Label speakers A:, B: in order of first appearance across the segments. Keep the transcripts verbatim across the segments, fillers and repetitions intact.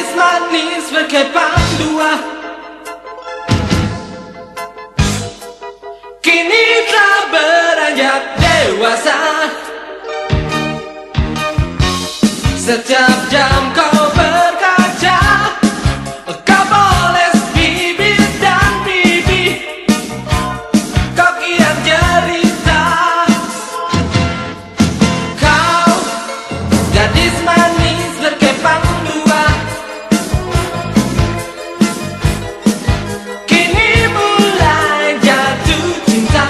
A: Gadis manis berkepang dua, kini telah beranjak dewasa. Setiap jam kau berkaca, kau poles bibir dan pipi, kau kian cerita. Kau gadis manis berkepang dua, kini mulai jatuh cinta.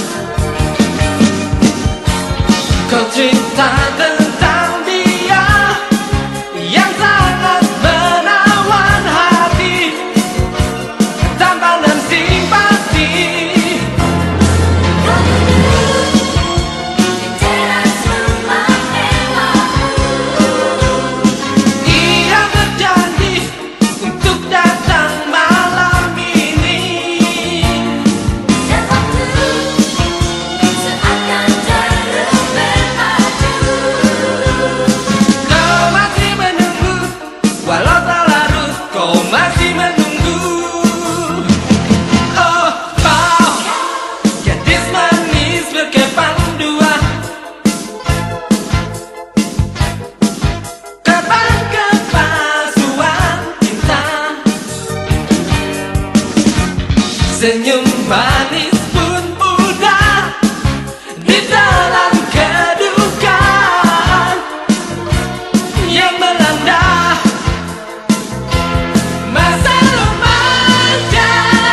A: Kau cerita tentang dia yang sangat menawan hati, tampan dan simpati.
B: Kau duduk di teras rumah mewahmu.
A: Ia berjanji untuk datang malam ini,
B: Dan waktu seakan terus bermaju.
A: kau masih menunggu, walau tak larut kau masih menunggu. Oh, kau gadis manis berkepang dua, kapan kepalsuan cinta. Senyum manis pun pudar di dalam kedukaan yang melanda masa remaja.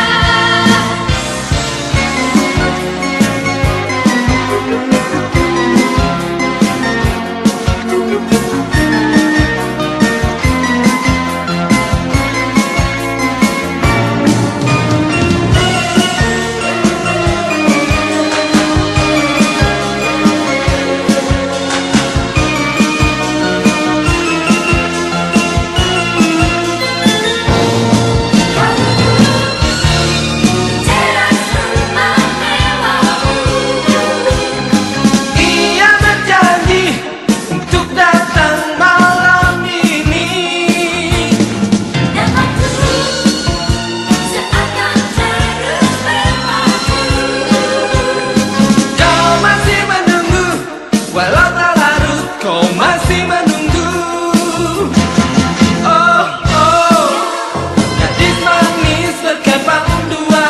B: Kau duduk di teras rumah mewahmu.
A: Ia berjanji untuk datang malam ini,
B: Dan waktu seakan terus bermaju.
A: kau masih menunggu, walau tak larut kau masih menunggu. Oh, oh, gadis manis berkepang dua,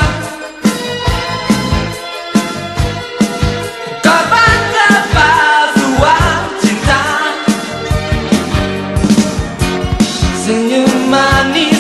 A: kapan kepalsuan cinta. Senyum manis